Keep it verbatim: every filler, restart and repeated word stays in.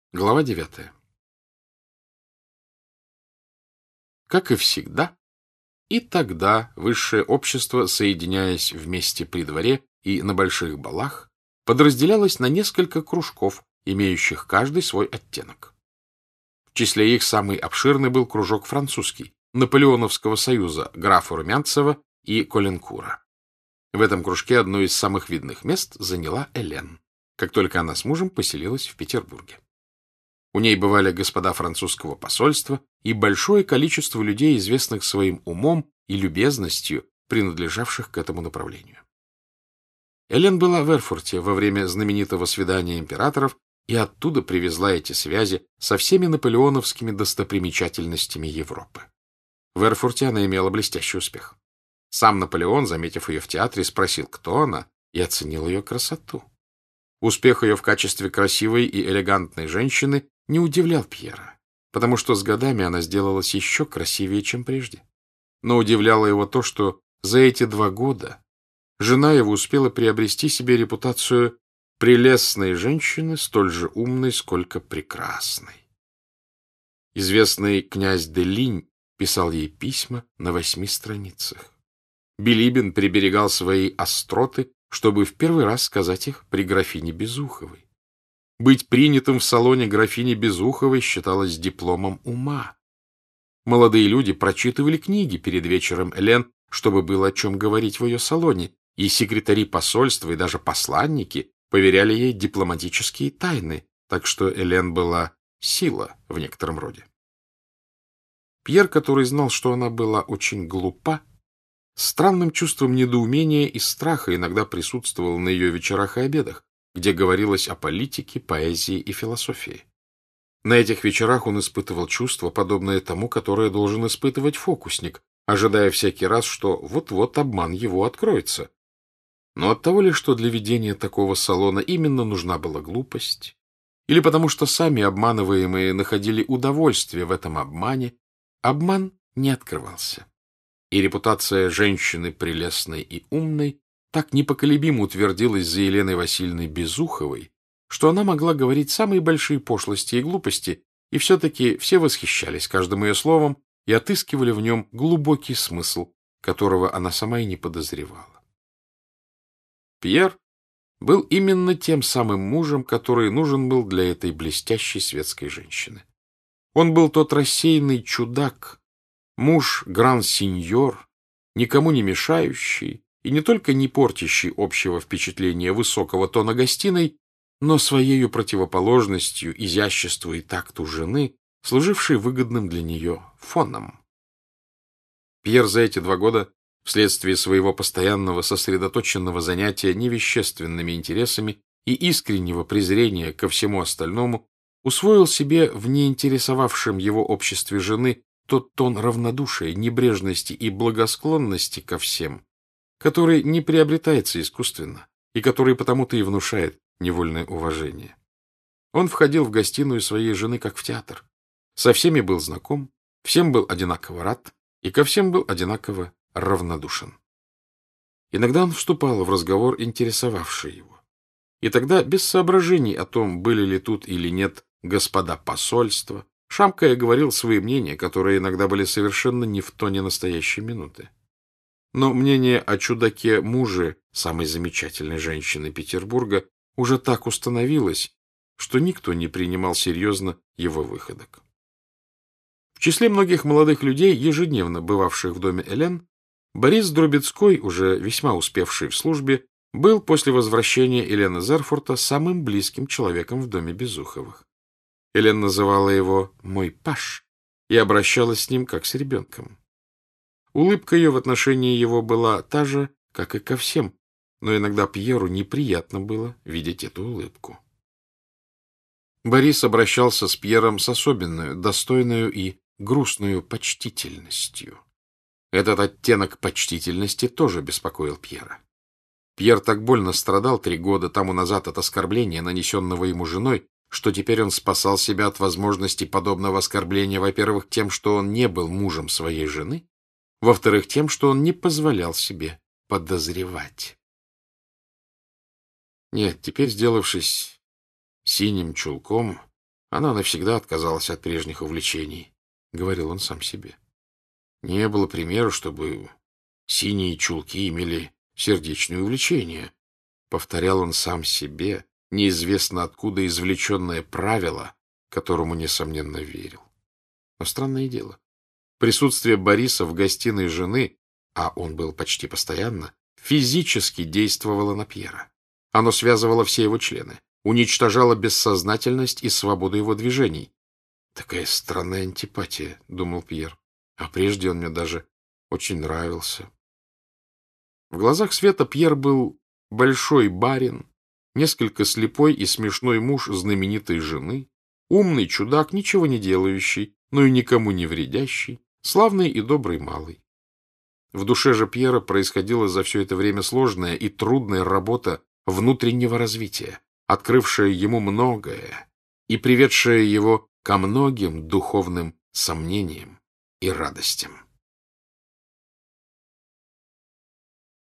Глава девятая. Как и всегда, и тогда высшее общество, соединяясь вместе при дворе и на больших балах, подразделялось на несколько кружков, имеющих каждый свой оттенок. В числе их самый обширный был кружок французский, Наполеоновского союза, графа Румянцева и Коленкура. В этом кружке одно из самых видных мест заняла Элен, как только она с мужем поселилась в Петербурге. У ней бывали господа французского посольства и большое количество людей, известных своим умом и любезностью, принадлежавших к этому направлению. Элен была в Эрфурте во время знаменитого свидания императоров и оттуда привезла эти связи со всеми наполеоновскими достопримечательностями Европы. В Эрфурте она имела блестящий успех. Сам Наполеон, заметив ее в театре, спросил, кто она, и оценил ее красоту. Успех ее в качестве красивой и элегантной женщины не удивлял Пьера, потому что с годами она сделалась еще красивее, чем прежде. Но удивляло его то, что за эти два года жена его успела приобрести себе репутацию прелестной женщины, столь же умной, сколько прекрасной. Известный князь де Линь писал ей письма на восьми страницах. Билибин приберегал свои остроты, чтобы в первый раз сказать их при графине Безуховой. Быть принятым в салоне графини Безуховой считалось дипломом ума. Молодые люди прочитывали книги перед вечером Элен, чтобы было о чем говорить в ее салоне, и секретари посольства и даже посланники поверяли ей дипломатические тайны, так что Элен была сила в некотором роде. Пьер, который знал, что она была очень глупа, странным чувством недоумения и страха иногда присутствовал на ее вечерах и обедах, где говорилось о политике, поэзии и философии. На этих вечерах он испытывал чувство, подобное тому, которое должен испытывать фокусник, ожидая всякий раз, что вот-вот обман его откроется. Но от того ли, что для ведения такого салона именно нужна была глупость, или потому что сами обманываемые находили удовольствие в этом обмане, обман не открывался. И репутация женщины прелестной и умной так непоколебимо утвердилась за Еленой Васильевной Безуховой, что она могла говорить самые большие пошлости и глупости, и все-таки все восхищались каждым ее словом и отыскивали в нем глубокий смысл, которого она сама и не подозревала. Пьер был именно тем самым мужем, который нужен был для этой блестящей светской женщины. Он был тот рассеянный чудак, муж гран-синьор, никому не мешающий и не только не портящий общего впечатления высокого тона гостиной, но своею противоположностью, изяществу и такту жены, служивший выгодным для нее фоном. Пьер за эти два года, вследствие своего постоянного сосредоточенного занятия невещественными интересами и искреннего презрения ко всему остальному, усвоил себе в неинтересовавшем его обществе жены тот тон равнодушия, небрежности и благосклонности ко всем, который не приобретается искусственно и который потому-то и внушает невольное уважение. Он входил в гостиную своей жены как в театр, со всеми был знаком, всем был одинаково рад и ко всем был одинаково равнодушен. Иногда он вступал в разговор, интересовавший его, и тогда, без соображений о том, были ли тут или нет господа посольства, шамкая говорил свои мнения, которые иногда были совершенно не в тоне настоящей минуты. Но мнение о чудаке-муже самой замечательной женщины Петербурга уже так установилось, что никто не принимал серьезно его выходок. В числе многих молодых людей, ежедневно бывавших в доме Элен, Борис Дробецкой, уже весьма успевший в службе, был после возвращения Елены из Эрфурта самым близким человеком в доме Безуховых. Элен называла его «мой паж» и обращалась с ним как с ребенком. Улыбка ее в отношении его была та же, как и ко всем, но иногда Пьеру неприятно было видеть эту улыбку. Борис обращался с Пьером с особенную, достойную и грустную почтительностью. Этот оттенок почтительности тоже беспокоил Пьера. Пьер так больно страдал три года тому назад от оскорбления, нанесенного ему женой, что теперь он спасал себя от возможности подобного оскорбления, во-первых, тем, что он не был мужем своей жены, во-вторых, тем, что он не позволял себе подозревать. Нет, теперь, сделавшись синим чулком, Она навсегда отказалась от прежних увлечений, — говорил он сам себе. Не было примера, чтобы синие чулки имели сердечное увлечение. Повторял он сам себе, неизвестно откуда извлеченное правило, которому, несомненно, верил. Но странное дело, присутствие Бориса в гостиной жены, а он был почти постоянно, физически действовало на Пьера. Оно связывало все его члены, уничтожало бессознательность и свободу его движений. Такая странная антипатия, — думал Пьер, — а прежде он мне даже очень нравился. В глазах Света Пьер был большой барин, несколько слепой и смешной муж знаменитой жены, умный чудак, ничего не делающий, но и никому не вредящий, славный и добрый малый. В душе же Пьера происходила за все это время сложная и трудная работа внутреннего развития, открывшая ему многое и приведшая его ко многим духовным сомнениям и радостям.